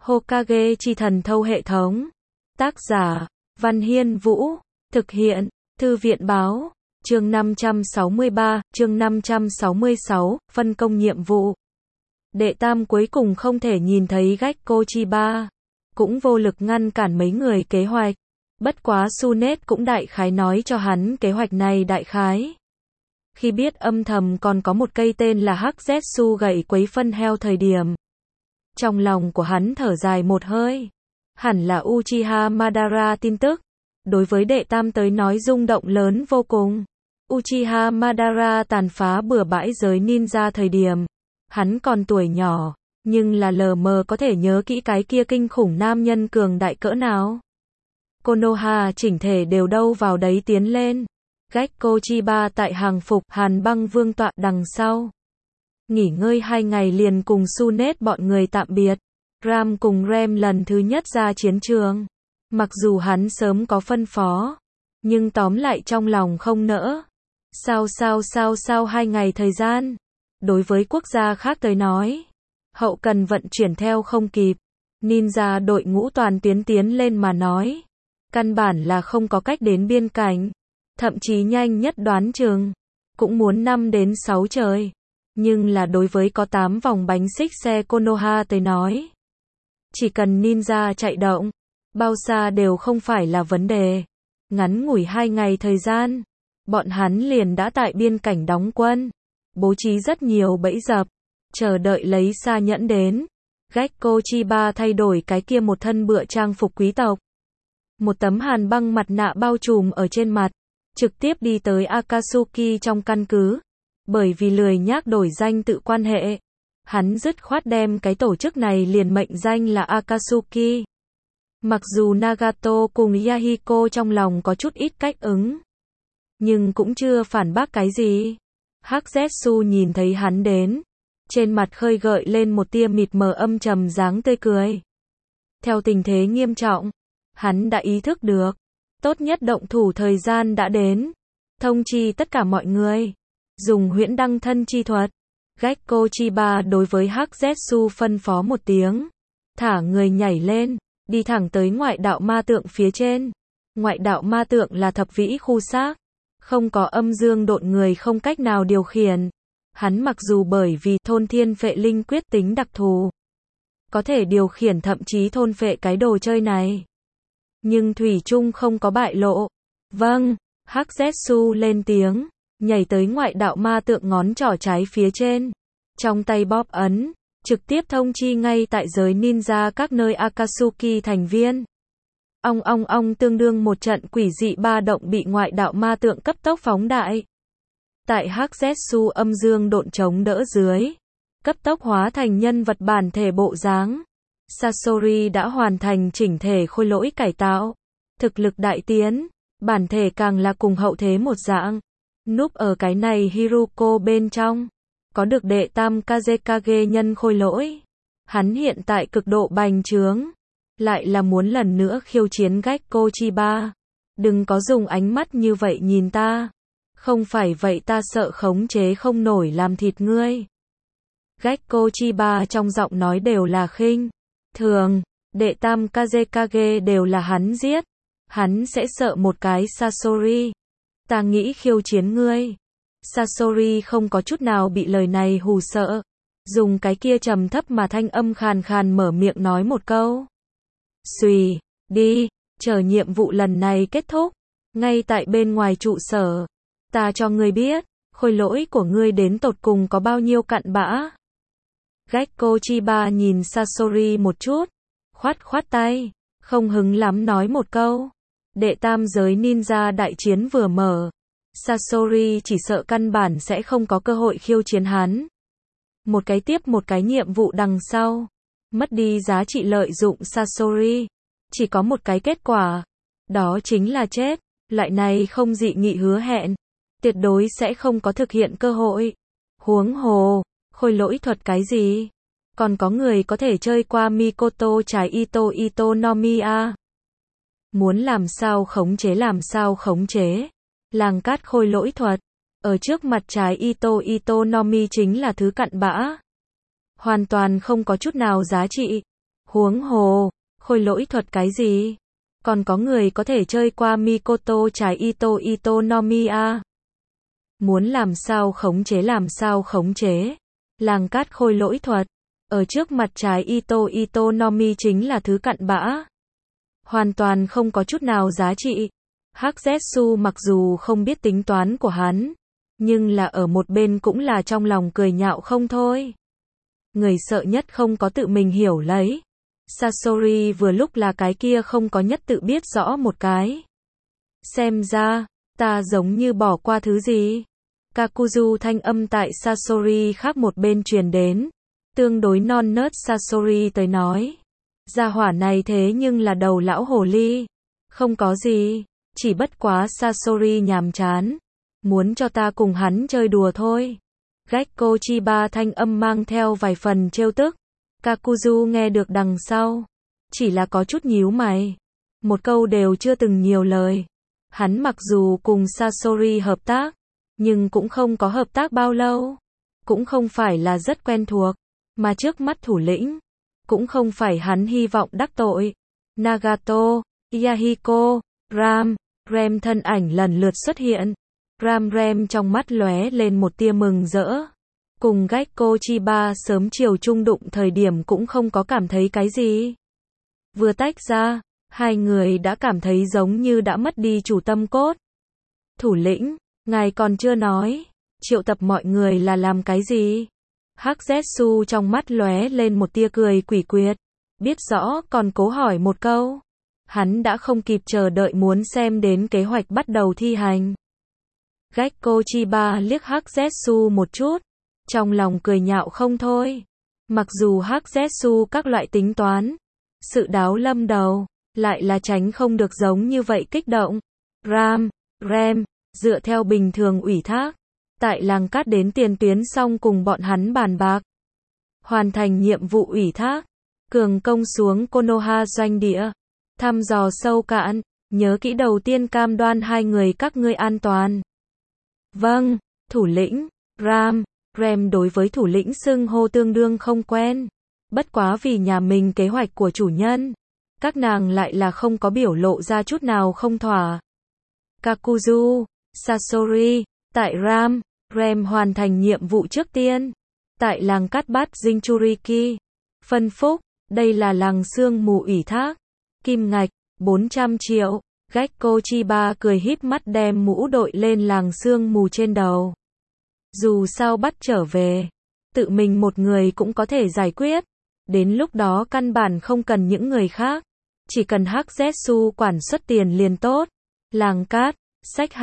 Hokage chi thần thâu hệ thống. Tác giả, Văn Hiên Vũ. Thực hiện, Thư viện Báo. Chương 563, chương 566, phân công nhiệm vụ. Đệ tam cuối cùng không thể nhìn thấy Gekko Chiba, cũng vô lực ngăn cản mấy người kế hoạch. Bất quá Tsunade cũng đại khái nói cho hắn kế hoạch này đại khái. Khi biết âm thầm còn có một cây tên là Hắc Zetsu gậy quấy phân heo thời điểm, trong lòng của hắn thở dài một hơi. Hẳn là Uchiha Madara tin tức. Đối với đệ tam tới nói rung động lớn vô cùng. Uchiha Madara tàn phá bừa bãi giới ninja thời điểm, hắn còn tuổi nhỏ, nhưng là lờ mờ có thể nhớ kỹ cái kia kinh khủng nam nhân cường đại cỡ nào. Konoha chỉnh thể đều đâu vào đấy tiến lên. Gekko Chiba tại hàng phục Hàn Băng Vương tọa đằng sau. Nghỉ ngơi 2 ngày liền cùng Tsunade bọn người tạm biệt. Ram cùng Rem lần thứ nhất ra chiến trường. Mặc dù hắn sớm có phân phó, nhưng tóm lại trong lòng không nỡ. Sao 2 ngày thời gian. Đối với quốc gia khác tới nói, hậu cần vận chuyển theo không kịp. Ninja đội ngũ toàn tiến lên mà nói, căn bản là không có cách đến biên cảnh. Thậm chí nhanh nhất đoán chừng cũng muốn 5 đến 6 trời. Nhưng là đối với có 8 vòng bánh xích xe Konoha tới nói, chỉ cần ninja chạy động, bao xa đều không phải là vấn đề. Ngắn ngủi 2 ngày thời gian, bọn hắn liền đã tại biên cảnh đóng quân, bố trí rất nhiều bẫy dập, chờ đợi lấy Sa Nhẫn đến. Gekko Chiba thay đổi cái kia một thân bựa trang phục quý tộc, một tấm hàn băng mặt nạ bao trùm ở trên mặt, trực tiếp đi tới Akatsuki trong căn cứ. Bởi vì lười nhác đổi danh tự quan hệ, hắn dứt khoát đem cái tổ chức này liền mệnh danh là Akatsuki. Mặc dù Nagato cùng Yahiko trong lòng có chút ít cách ứng, nhưng cũng chưa phản bác cái gì. Hắc Zetsu nhìn thấy hắn đến, trên mặt khơi gợi lên một tia mịt mờ âm trầm dáng tươi cười. Theo tình thế nghiêm trọng, hắn đã ý thức được, tốt nhất động thủ thời gian đã đến. Thông chi tất cả mọi người, dùng huyễn đăng thân chi thuật. Gekko Chiba đối với Hắc Zetsu phân phó một tiếng, thả người nhảy lên, đi thẳng tới ngoại đạo ma tượng phía trên. Ngoại đạo ma tượng là thập vĩ khu xác, không có âm dương độn người không cách nào điều khiển. Hắn mặc dù bởi vì thôn thiên phệ linh quyết tính đặc thù, có thể điều khiển thậm chí thôn phệ cái đồ chơi này, nhưng thủy chung không có bại lộ. Vâng, Hắc Zetsu lên tiếng, nhảy tới ngoại đạo ma tượng ngón trỏ trái phía trên, trong tay bóp ấn, trực tiếp thông chi ngay tại giới ninja các nơi Akatsuki thành viên. Ong tương đương một trận quỷ dị ba động bị ngoại đạo ma tượng cấp tốc phóng đại. Tại Hắc Zetsu âm dương độn chống đỡ dưới, cấp tốc hóa thành nhân vật bản thể bộ dáng. Sasori đã hoàn thành chỉnh thể khôi lỗi cải tạo, thực lực đại tiến, bản thể càng là cùng hậu thế một dạng. Núp ở cái này Hiruko bên trong, có được đệ tam Kazekage nhân khôi lỗi. Hắn hiện tại cực độ bành trướng, lại là muốn lần nữa khiêu chiến Gekko Chiba. Đừng có dùng ánh mắt như vậy nhìn ta, không phải vậy ta sợ khống chế không nổi làm thịt ngươi. Gekko Chiba trong giọng nói đều là khinh thường, đệ tam Kazekage đều là hắn giết, hắn sẽ sợ một cái Sasori. Ta nghĩ khiêu chiến ngươi. Sasori không có chút nào bị lời này hù sợ, dùng cái kia trầm thấp mà thanh âm khàn khàn mở miệng nói một câu. Xùy, đi, chờ nhiệm vụ lần này kết thúc, ngay tại bên ngoài trụ sở, ta cho ngươi biết, khôi lỗi của ngươi đến tột cùng có bao nhiêu cặn bã. Gekko Chiba nhìn Sasori một chút, khoát tay, không hứng lắm nói một câu. Đệ tam giới ninja đại chiến vừa mở, Sasori chỉ sợ căn bản sẽ không có cơ hội khiêu chiến hắn. Một cái tiếp một cái nhiệm vụ đằng sau, mất đi giá trị lợi dụng Sasori, chỉ có một cái kết quả, đó chính là chết. Loại này không dị nghị hứa hẹn, tuyệt đối sẽ không có thực hiện cơ hội. Huống hồ, khôi lỗi thuật cái gì? Còn có người có thể chơi qua Mikoto trái Ito no Mi a. Muốn làm sao khống chế. Làng cát khôi lỗi thuật, ở trước mặt trái Ito no Mi chính là thứ cặn bã, hoàn toàn không có chút nào giá trị. Huống hồ, khôi lỗi thuật cái gì? Còn có người có thể chơi qua Mikoto trái Ito no Mi a. Muốn làm sao khống chế. Làng cát khôi lỗi thuật. Ở trước mặt trái Ito no Mi chính là thứ cặn bã. Hoàn toàn không có chút nào giá trị. Hắc Zetsu mặc dù không biết tính toán của hắn, nhưng là ở một bên cũng là trong lòng cười nhạo không thôi. Người sợ nhất không có tự mình hiểu lấy. Sasori vừa lúc là cái kia không có nhất tự biết rõ một cái. Xem ra, ta giống như bỏ qua thứ gì. Kakuzu thanh âm tại Sasori khác một bên truyền đến. Tương đối non nớt Sasori tới nói. Gia hỏa này thế nhưng là đầu lão hồ ly. Không có gì, chỉ bất quá Sasori nhàm chán. Muốn cho ta cùng hắn chơi đùa thôi. Gekko Chiba thanh âm mang theo vài phần trêu tức. Kakuzu nghe được đằng sau. Chỉ là có chút nhíu mày. Một câu đều chưa từng nhiều lời. Hắn mặc dù cùng Sasori hợp tác, nhưng cũng không có hợp tác bao lâu. Cũng không phải là rất quen thuộc. Mà trước mắt thủ lĩnh, cũng không phải hắn hy vọng đắc tội. Nagato, Yahiko, Ram, Rem thân ảnh lần lượt xuất hiện. Rem trong mắt lóe lên một tia mừng rỡ. Cùng Gekko Chiba sớm chiều chung đụng thời điểm cũng không có cảm thấy cái gì. Vừa tách ra, hai người đã cảm thấy giống như đã mất đi chủ tâm cốt. Thủ lĩnh, ngài còn chưa nói, triệu tập mọi người là làm cái gì? Hắc Zetsu trong mắt lóe lên một tia cười quỷ quyệt. Biết rõ còn cố hỏi một câu. Hắn đã không kịp chờ đợi muốn xem đến kế hoạch bắt đầu thi hành. Gekko Chiba liếc Hắc Zetsu một chút. Trong lòng cười nhạo không thôi. Mặc dù Hắc Zetsu các loại tính toán, sự đáo lâm đầu, lại là tránh không được giống như vậy kích động. Rem, dựa theo bình thường ủy thác, tại làng cát đến tiền tuyến xong cùng bọn hắn bàn bạc. Hoàn thành nhiệm vụ ủy thác, cường công xuống Konoha doanh địa, thăm dò sâu cạn, nhớ kỹ đầu tiên cam đoan hai người các ngươi an toàn. Vâng, thủ lĩnh, Rem đối với thủ lĩnh xưng hô tương đương không quen. Bất quá vì nhà mình kế hoạch của chủ nhân, các nàng lại là không có biểu lộ ra chút nào không thỏa. Kakuzu, Sasori, tại Rem hoàn thành nhiệm vụ trước tiên. Tại làng cát bát Jinchuriki, phân phúc, đây là làng sương mù ủy thác. Kim ngạch, 400 triệu. Gekko Chiba cười híp mắt đem mũ đội lên làng sương mù trên đầu. Dù sao bắt trở về, tự mình một người cũng có thể giải quyết. Đến lúc đó căn bản không cần những người khác. Chỉ cần Hắc Zetsu quản xuất tiền liền tốt. Làng cát, sách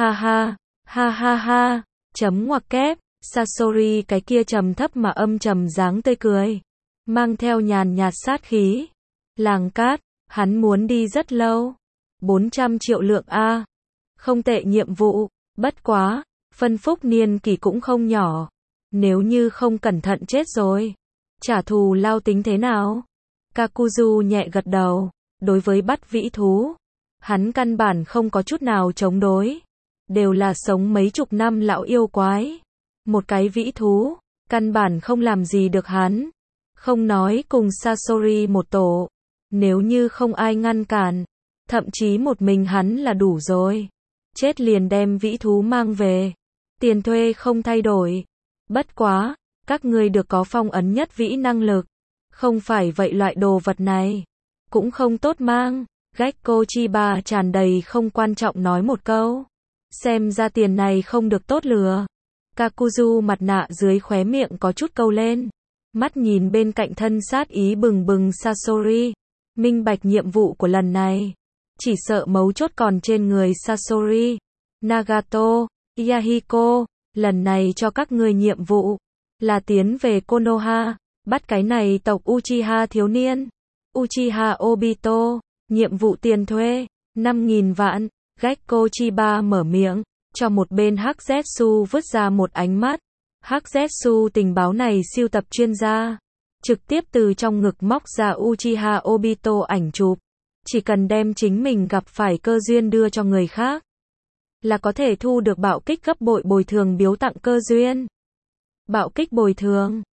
ha, chấm ngoặc kép, Sasori cái kia trầm thấp mà âm trầm dáng tươi cười. Mang theo nhàn nhạt sát khí. Làng cát, hắn muốn đi rất lâu. 400 triệu lượng A. Không tệ nhiệm vụ, bất quá, phân phúc niên kỳ cũng không nhỏ. Nếu như không cẩn thận chết rồi, trả thù lao tính thế nào? Kakuzu nhẹ gật đầu, đối với bắt vĩ thú, hắn căn bản không có chút nào chống đối. Đều là sống mấy chục năm lão yêu quái. Một cái vĩ thú, căn bản không làm gì được hắn. Không nói cùng Sasori một tổ, nếu như không ai ngăn cản, thậm chí một mình hắn là đủ rồi. Chết liền đem vĩ thú mang về. Tiền thuê không thay đổi. Bất quá, các ngươi được có phong ấn nhất vĩ năng lực. Không phải vậy loại đồ vật này cũng không tốt mang. Gekko Chiba tràn đầy không quan trọng nói một câu. Xem ra tiền này không được tốt lừa. Kakuzu mặt nạ dưới khóe miệng có chút câu lên. Mắt nhìn bên cạnh thân sát ý bừng bừng Sasori. Minh bạch nhiệm vụ của lần này. Chỉ sợ mấu chốt còn trên người Sasori. Nagato, Yahiko, lần này cho các ngươi nhiệm vụ là tiến về Konoha, bắt cái này tộc Uchiha thiếu niên. Uchiha Obito, nhiệm vụ tiền thuê 5.000 vạn. Gekko Chiba mở miệng, cho một bên Hắc Zetsu vứt ra một ánh mắt. Hắc Zetsu tình báo này siêu tập chuyên gia, trực tiếp từ trong ngực móc ra Uchiha Obito ảnh chụp. Chỉ cần đem chính mình gặp phải cơ duyên đưa cho người khác, là có thể thu được bạo kích gấp bội bồi thường biếu tặng cơ duyên. Bạo kích bồi thường,